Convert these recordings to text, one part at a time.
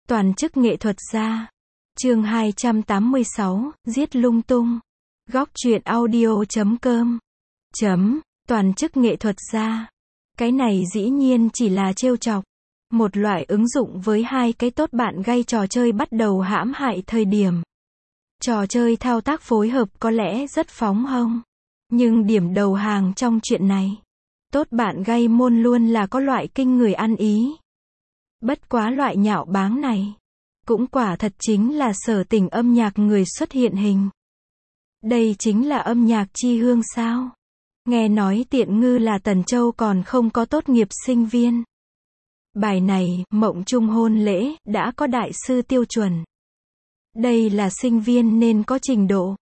Toàn chức nghệ thuật gia. Chương 286, giết lung tung. Góc truyện audio.com. Toàn chức nghệ thuật gia. Cái này dĩ nhiên chỉ là trêu chọc. Một loại ứng dụng với hai cái tốt bạn gây trò chơi bắt đầu hãm hại thời điểm. Trò chơi thao tác phối hợp có lẽ rất phóng hông. Nhưng điểm đầu hàng trong chuyện này. Tốt bạn gây môn luôn là có loại kinh người ăn ý. Bất quá loại nhạo báng này. Cũng quả thật chính là sở tình âm nhạc người xuất hiện hình. Đây chính là âm nhạc chi hương sao? Nghe nói Tiện Ngư là Tần Châu còn không có tốt nghiệp sinh viên. Bài này, mộng chung hôn lễ, đã có đại sư tiêu chuẩn. Đây là sinh viên nên có trình độ.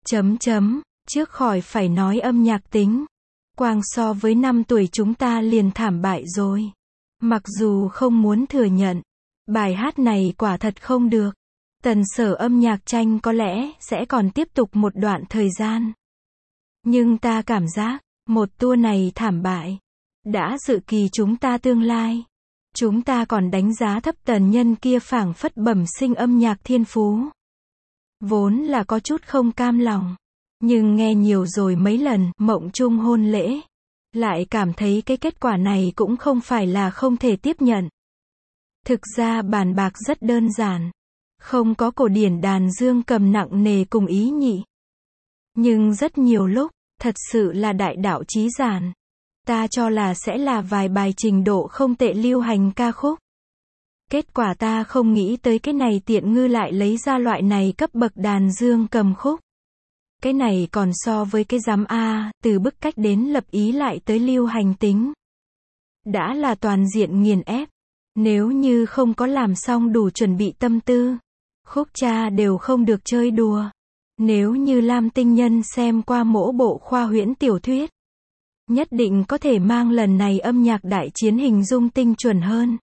Trước khỏi phải nói âm nhạc tính. Quang so với 5 tuổi chúng ta liền thảm bại rồi. Mặc dù không muốn thừa nhận. Bài hát này quả thật không được. Tần sở âm nhạc tranh có lẽ sẽ còn tiếp tục một đoạn thời gian. Nhưng ta cảm giác, một tour này thảm bại. Đã dự kỳ chúng ta tương lai. Chúng ta còn đánh giá thấp tần nhân kia phảng phất bẩm sinh âm nhạc thiên phú. Vốn là có chút không cam lòng. Nhưng nghe nhiều rồi mấy lần, mộng chung hôn lễ. Lại cảm thấy cái kết quả này cũng không phải là không thể tiếp nhận. Thực ra bàn bạc rất đơn giản. Không có cổ điển đàn dương cầm nặng nề cùng ý nhị. Nhưng rất nhiều lúc, thật sự là đại đạo chí giản. Ta cho là sẽ là vài bài trình độ không tệ lưu hành ca khúc. Kết quả ta không nghĩ tới cái này Tiện Ngư lại lấy ra loại này cấp bậc đàn dương cầm khúc. Cái này còn so với cái giám A, từ bức cách đến lập ý lại tới lưu hành tính. Đã là toàn diện nghiền ép. Nếu như không có làm xong đủ chuẩn bị tâm tư, khúc cha đều không được chơi đùa. Nếu như Lam Tinh Nhân xem qua mỗi bộ khoa huyễn tiểu thuyết, nhất định có thể mang lần này âm nhạc đại chiến hình dung tinh chuẩn hơn.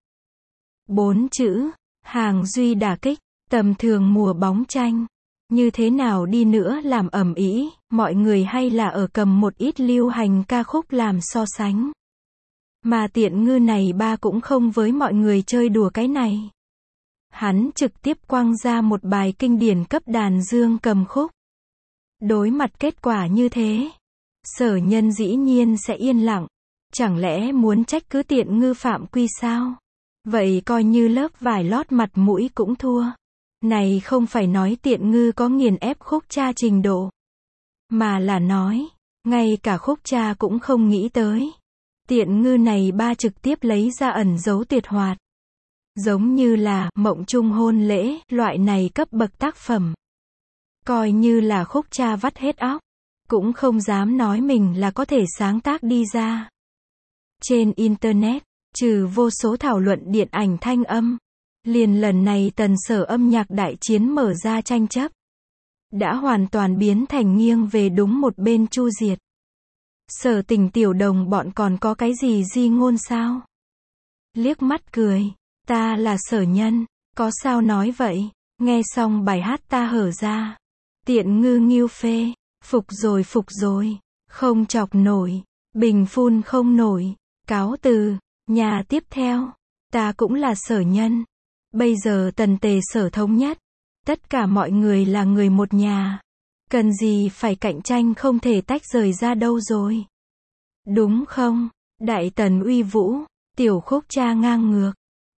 4 chữ, hàng duy đả kích, tầm thường mùa bóng tranh. Như thế nào đi nữa làm ầm ĩ, mọi người hay là ở cầm một ít lưu hành ca khúc làm so sánh. Mà Tiện Ngư này ba cũng không với mọi người chơi đùa cái này. Hắn trực tiếp quăng ra một bài kinh điển cấp đàn dương cầm khúc. Đối mặt kết quả như thế, sở nhân dĩ nhiên sẽ yên lặng. Chẳng lẽ muốn trách cứ Tiện Ngư phạm quy sao? Vậy coi như lớp vải lót mặt mũi cũng thua. Này không phải nói Tiện Ngư có nghiền ép khúc cha trình độ. Mà là nói, ngay cả khúc cha cũng không nghĩ tới. Tiện Ngư này ba trực tiếp lấy ra ẩn dấu tuyệt hoạt. Giống như là mộng chung hôn lễ, loại này cấp bậc tác phẩm. Coi như là khúc cha vắt hết óc. Cũng không dám nói mình là có thể sáng tác đi ra. Trên Internet, trừ vô số thảo luận điện ảnh thanh âm. Liền lần này tần sở âm nhạc đại chiến mở ra tranh chấp. Đã hoàn toàn biến thành nghiêng về đúng một bên chu diệt. Sở Tình tiểu đồng bọn còn có cái gì di ngôn sao? Liếc mắt cười. Ta là sở nhân. Có sao nói vậy? Nghe xong bài hát ta hở ra. Tiện Ngư nghiêu phê. Phục rồi. Không chọc nổi. Bình phun không nổi. Cáo từ. Nhà tiếp theo. Ta cũng là sở nhân. Bây giờ tần tề sở thống nhất. Tất cả mọi người là người một nhà. Cần gì phải cạnh tranh không thể tách rời ra đâu rồi. Đúng không? Đại tần uy vũ. Tiểu khúc cha ngang ngược.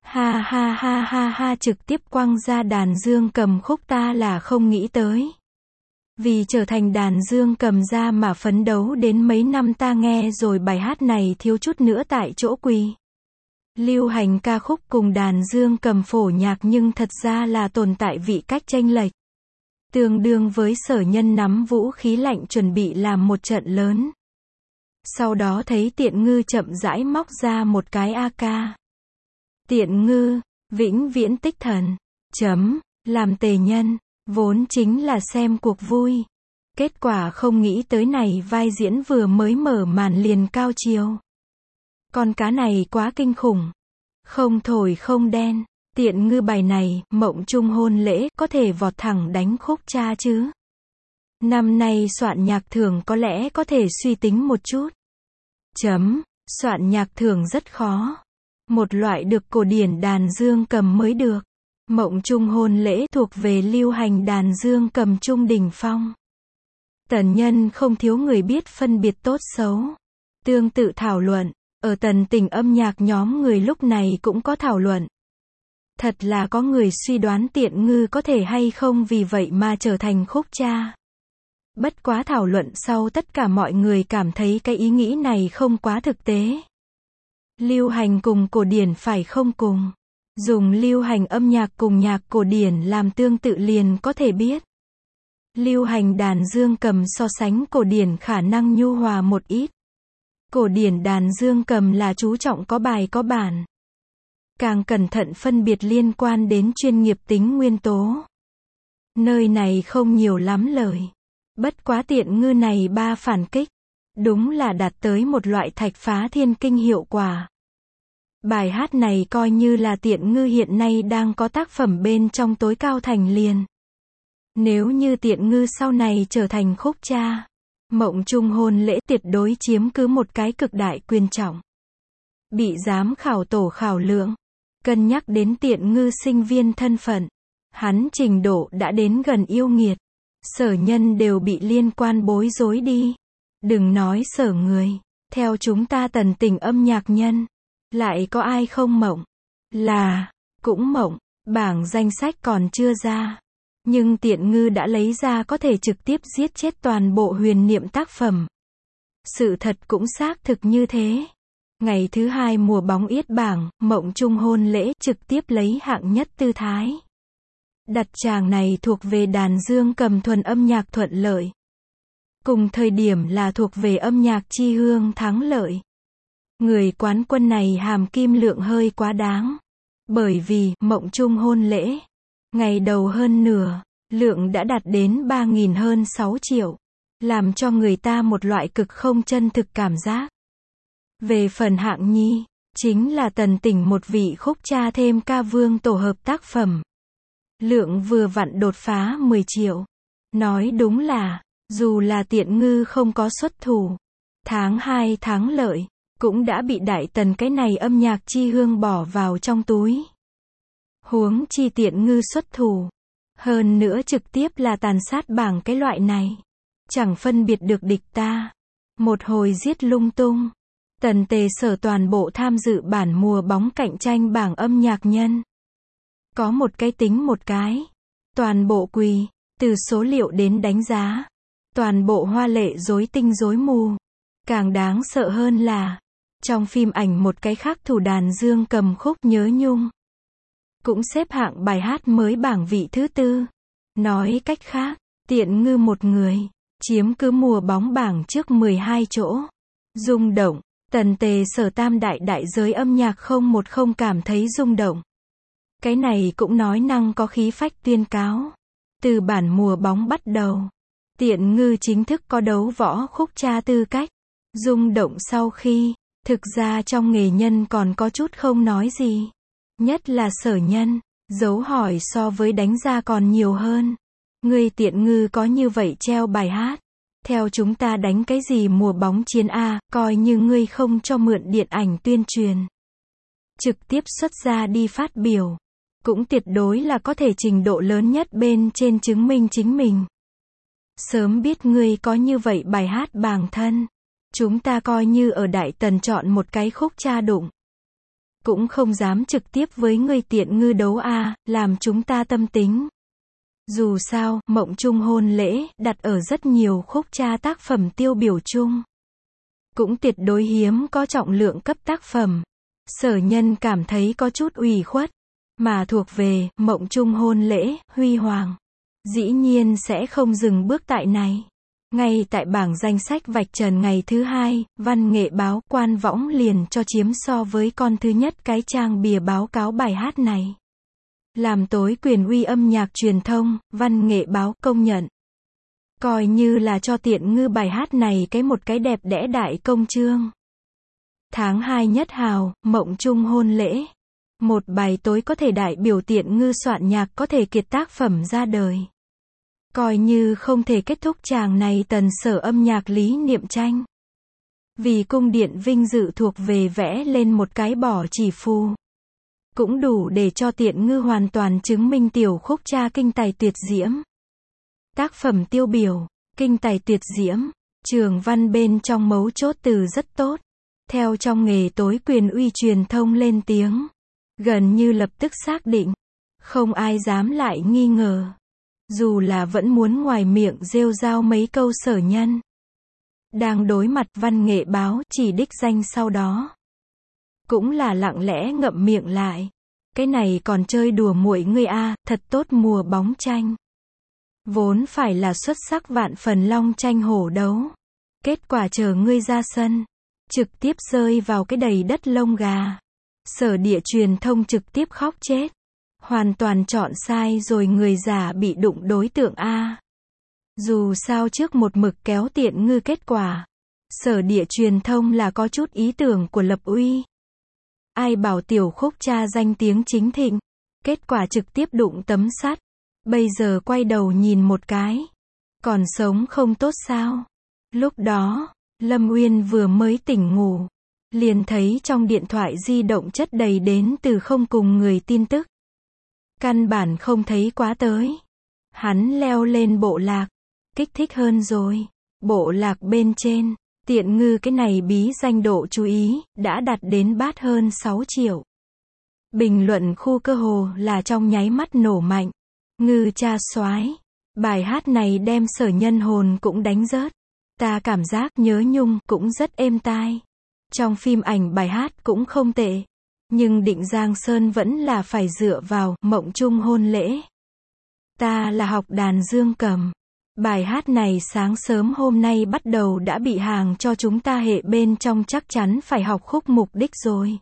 Ha trực tiếp quăng ra đàn dương cầm khúc ta là không nghĩ tới. Vì trở thành đàn dương cầm ra mà phấn đấu đến mấy năm ta nghe rồi bài hát này thiếu chút nữa tại chỗ quỳ. Lưu hành ca khúc cùng đàn dương cầm phổ nhạc nhưng thật ra là tồn tại vị cách chênh lệch. Tương đương với sở nhân nắm vũ khí lạnh chuẩn bị làm một trận lớn. Sau đó thấy Tiện Ngư chậm rãi móc ra một cái AK. Tiện Ngư, vĩnh viễn tích thần. Làm tề nhân, vốn chính là xem cuộc vui. Kết quả không nghĩ tới này vai diễn vừa mới mở màn liền cao chiều. Con cá này quá kinh khủng. Không thổi không đen. Tiện Ngư bài này, mộng chung hôn lễ, có thể vọt thẳng đánh khúc cha chứ. Năm nay soạn nhạc thưởng có lẽ có thể suy tính một chút. Soạn nhạc thưởng rất khó. Một loại được cổ điển đàn dương cầm mới được. Mộng chung hôn lễ thuộc về lưu hành đàn dương cầm trung đỉnh phong. Tần nhân không thiếu người biết phân biệt tốt xấu. Tương tự thảo luận, ở tần tình âm nhạc nhóm người lúc này cũng có thảo luận. Thật là có người suy đoán Tiện Ngư có thể hay không vì vậy mà trở thành khúc cha. Bất quá thảo luận sau tất cả mọi người cảm thấy cái ý nghĩ này không quá thực tế. Lưu hành cùng cổ điển phải không cùng. Dùng lưu hành âm nhạc cùng nhạc cổ điển làm tương tự liền có thể biết. Lưu hành đàn dương cầm so sánh cổ điển khả năng nhu hòa một ít. Cổ điển đàn dương cầm là chú trọng có bài có bản. Càng cẩn thận phân biệt liên quan đến chuyên nghiệp tính nguyên tố. Nơi này không nhiều lắm lời. Bất quá Tiện Ngư này ba phản kích. Đúng là đạt tới một loại thạch phá thiên kinh hiệu quả. Bài hát này coi như là Tiện Ngư hiện nay đang có tác phẩm bên trong tối cao thành liền. Nếu như Tiện Ngư sau này trở thành khúc cha, mộng chung hôn lễ tuyệt đối chiếm cứ một cái cực đại quyền trọng. Bị giám khảo tổ khảo lượng, cân nhắc đến Tiện Ngư sinh viên thân phận, hắn trình độ đã đến gần yêu nghiệt. Sở nhân đều bị liên quan bối rối đi. Đừng nói sở người, theo chúng ta tần tình âm nhạc nhân, lại có ai không mộng? Là, cũng mộng, bảng danh sách còn chưa ra. Nhưng Tiện Ngư đã lấy ra có thể trực tiếp giết chết toàn bộ huyền niệm tác phẩm. Sự thật cũng xác thực như thế. Ngày thứ 2 mùa bóng yết bảng, mộng chung hôn lễ trực tiếp lấy hạng nhất tư thái. Đặt tràng này thuộc về đàn dương cầm thuần âm nhạc thuận lợi. Cùng thời điểm là thuộc về âm nhạc chi hương thắng lợi. Người quán quân này hàm kim lượng hơi quá đáng. Bởi vì, mộng chung hôn lễ, ngày đầu hơn nửa, lượng đã đạt đến 3.000 hơn 6 triệu. Làm cho người ta một loại cực không chân thực cảm giác. Về phần hạng nhi, chính là tần tỉnh một vị khúc cha thêm ca vương tổ hợp tác phẩm. Lượng vừa vặn đột phá 10 triệu. Nói đúng là, dù là Tiện Ngư không có xuất thủ, tháng 2 thắng lợi, cũng đã bị đại tần cái này âm nhạc chi hương bỏ vào trong túi. Huống chi Tiện Ngư xuất thủ. Hơn nữa trực tiếp là tàn sát bảng cái loại này. Chẳng phân biệt được địch ta. Một hồi giết lung tung. Tần tề sở toàn bộ tham dự bản mùa bóng cạnh tranh bảng âm nhạc nhân. Có một cái tính một cái. Toàn bộ quỳ, từ số liệu đến đánh giá. Toàn bộ hoa lệ rối tinh rối mù. Càng đáng sợ hơn là, trong phim ảnh một cái khác thủ đàn dương cầm khúc Nhớ Nhung. Cũng xếp hạng bài hát mới bảng vị thứ 4. Nói cách khác, Tiện Ngư một người, chiếm cứ mùa bóng bảng trước 12 chỗ. Rung động, tần tề sở tam đại đại giới âm nhạc không cảm thấy rung động. Cái này cũng nói năng có khí phách tuyên cáo. Từ bản mùa bóng bắt đầu, Tiện Ngư chính thức có đấu võ khúc cha tư cách. Rung động sau khi, thực ra trong nghề nhân còn có chút không nói gì. Nhất là sở nhân, dấu hỏi so với đánh ra còn nhiều hơn. Ngươi Tiện Ngư có như vậy treo bài hát. Theo chúng ta đánh cái gì mùa bóng chiến A, coi như ngươi không cho mượn điện ảnh tuyên truyền. Trực tiếp xuất ra đi phát biểu. Cũng tuyệt đối là có thể trình độ lớn nhất bên trên chứng minh chính mình. Sớm biết ngươi có như vậy bài hát bảng thân. Chúng ta coi như ở Đại Tần chọn một cái khúc cha đụng. Cũng không dám trực tiếp với ngươi Tiện Ngư đấu A, làm chúng ta tâm tính. Dù sao, mộng chung hôn lễ, đặt ở rất nhiều khúc cha tác phẩm tiêu biểu chung. Cũng tuyệt đối hiếm có trọng lượng cấp tác phẩm. Sở nhân cảm thấy có chút ủy khuất. Mà thuộc về, mộng chung hôn lễ, huy hoàng. Dĩ nhiên sẽ không dừng bước tại này. Ngay tại bảng danh sách vạch trần ngày thứ 2, văn nghệ báo Quan Võng liền cho chiếm so với con thứ nhất cái trang bìa báo cáo bài hát này. Làm tối quyền uy âm nhạc truyền thông, văn nghệ báo công nhận. Coi như là cho Tiện Ngư bài hát này một cái đẹp đẽ đại công chương. Tháng 2 nhất hào, mộng chung hôn lễ. Một bài tối có thể đại biểu Tiện Ngư soạn nhạc có thể kiệt tác phẩm ra đời. Coi như không thể kết thúc tràng này tần sở âm nhạc lý niệm tranh. Vì cung điện vinh dự thuộc về vẽ lên một cái bỏ chỉ phù. cũng đủ để cho Tiện Ngư hoàn toàn chứng minh tiểu khúc cha kinh tài tuyệt diễm. Tác phẩm tiêu biểu, kinh tài tuyệt diễm, trường văn bên trong mấu chốt từ rất tốt. Theo trong nghề tối quyền uy truyền thông lên tiếng, gần như lập tức xác định, không ai dám lại nghi ngờ. Dù là vẫn muốn ngoài miệng rêu rao mấy câu sở nhân. Đang đối mặt văn nghệ báo chỉ đích danh sau đó. Cũng là lặng lẽ ngậm miệng lại. Cái này còn chơi đùa muội ngươi a, thật tốt mùa bóng tranh. Vốn phải là xuất sắc vạn phần long tranh hổ đấu. Kết quả chờ ngươi ra sân, trực tiếp rơi vào cái đầy đất lông gà. Sở Địa truyền thông trực tiếp khóc chết. Hoàn toàn chọn sai rồi, người già bị đụng đối tượng a. Dù sao trước một mực kéo Tiện Ngư kết quả. Sở Địa truyền thông là có chút ý tưởng của lập uy. Ai bảo tiểu khúc cha danh tiếng chính thịnh. Kết quả trực tiếp đụng tấm sắt. Bây giờ quay đầu nhìn một cái. Còn sống không tốt sao? Lúc đó, Lâm Uyên vừa mới tỉnh ngủ. Liền thấy trong điện thoại di động chất đầy đến từ không cùng người tin tức. Căn bản không thấy quá tới. Hắn leo lên bộ lạc. Kích thích hơn rồi. Bộ lạc bên trên, Tiện Ngư cái này bí danh độ chú ý, đã đạt đến bát hơn 6 triệu. Bình luận khu cơ hồ là trong nháy mắt nổ mạnh. Ngư cha soái. Bài hát này đem Sở Nhân hồn cũng đánh rớt. Ta cảm giác nhớ nhung cũng rất êm tai. Trong phim ảnh bài hát cũng không tệ. Nhưng Định Giang Sơn vẫn là phải dựa vào Mộng Chung hôn lễ. Ta là học đàn dương cầm. Bài hát này sáng sớm hôm nay bắt đầu đã bị hàng cho chúng ta hệ bên trong, chắc chắn phải học khúc mục đích rồi.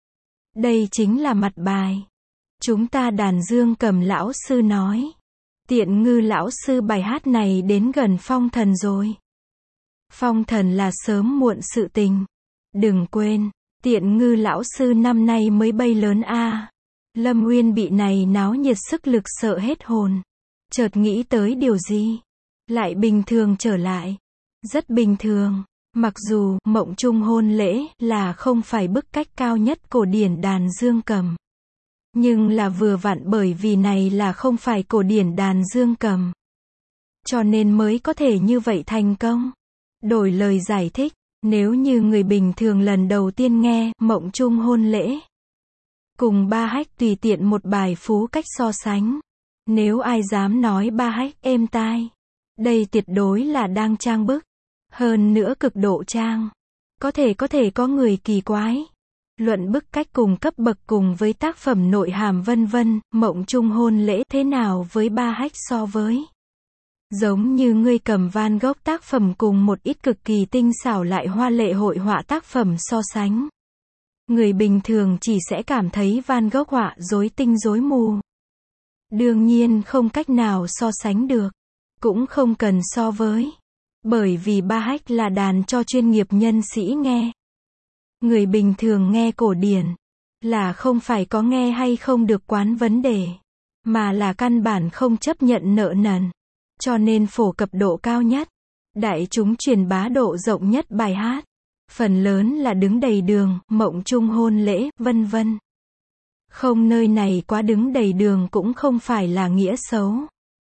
Đây chính là mặt bài. Chúng ta đàn dương cầm lão sư nói. Tiện Ngư lão sư bài hát này đến gần phong thần rồi. Phong thần là sớm muộn sự tình. Đừng quên, Tiện Ngư lão sư năm nay mới bay lớn a. Lâm Uyên bị này náo nhiệt sức lực sợ hết hồn. Chợt nghĩ tới điều gì. Lại bình thường trở lại. Rất bình thường. Mặc dù Mộng Chung hôn lễ là không phải bức cách cao nhất cổ điển đàn dương cầm. Nhưng là vừa vặn bởi vì này là không phải cổ điển đàn dương cầm. Cho nên mới có thể như vậy thành công. Đổi lời giải thích. Nếu như người bình thường lần đầu tiên nghe Mộng Chung hôn lễ, cùng Ba Hách tùy tiện một bài phú cách so sánh. Nếu ai dám nói Ba Hách êm tai, đây tuyệt đối là đang trang bức. Hơn nữa cực độ trang. Có thể có người kỳ quái. Luận bức cách cùng cấp bậc cùng với tác phẩm nội hàm vân vân, Mộng Chung hôn lễ thế nào với Ba Hách so với. Giống như ngươi cầm Van Gogh tác phẩm cùng một ít cực kỳ tinh xảo lại hoa lệ hội họa tác phẩm so sánh. Người bình thường chỉ sẽ cảm thấy Van Gogh họa rối tinh rối mù. Đương nhiên không cách nào so sánh được. Cũng không cần so với. Bởi vì Ba Hách là đàn cho chuyên nghiệp nhân sĩ nghe. Người bình thường nghe cổ điển là không phải có nghe hay không được quán vấn đề, mà là căn bản không chấp nhận nợ nần. Cho nên phổ cập độ cao nhất, đại chúng truyền bá độ rộng nhất bài hát, phần lớn là đứng đầy đường, Mộng Chung hôn lễ, vân vân. Không, nơi này quá đứng đầy đường cũng không phải là nghĩa xấu,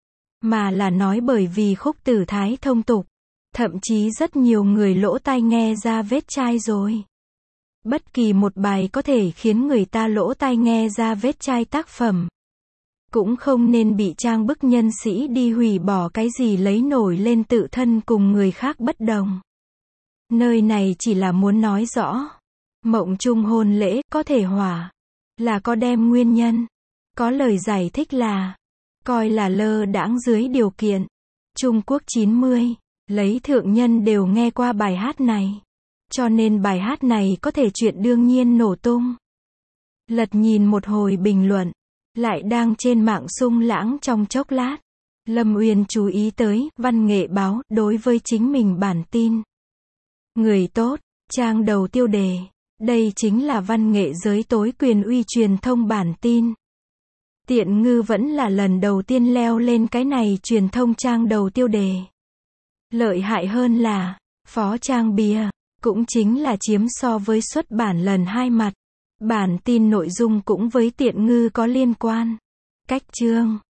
mà là nói bởi vì khúc từ thái thông tục, thậm chí rất nhiều người lỗ tai nghe ra vết chai rồi. Bất kỳ một bài có thể khiến người ta lỗ tai nghe ra vết chai tác phẩm, cũng không nên bị trang bức nhân sĩ đi hủy bỏ cái gì lấy nổi lên tự thân cùng người khác bất đồng. Nơi này chỉ là muốn nói rõ, Mộng Chung hôn lễ có thể hỏa, là có đem nguyên nhân, có lời giải thích là, coi là lơ đãng dưới điều kiện. Trung Quốc 90, lấy thượng nhân đều nghe qua bài hát này. Cho nên bài hát này có thể chuyện đương nhiên nổ tung. Lật nhìn một hồi bình luận, lại đang trên mạng sung lãng trong chốc lát. Lâm Uyên chú ý tới, văn nghệ báo, đối với chính mình bản tin. Người tốt, trang đầu tiêu đề. Đây chính là văn nghệ giới tối quyền uy truyền thông bản tin. Tiện Ngư vẫn là lần đầu tiên leo lên cái này truyền thông trang đầu tiêu đề. Lợi hại hơn là, phó trang bìa, cũng chính là chiếm so với xuất bản lần hai mặt. Bản tin nội dung cũng với tiện ngư có liên quan. Cách chương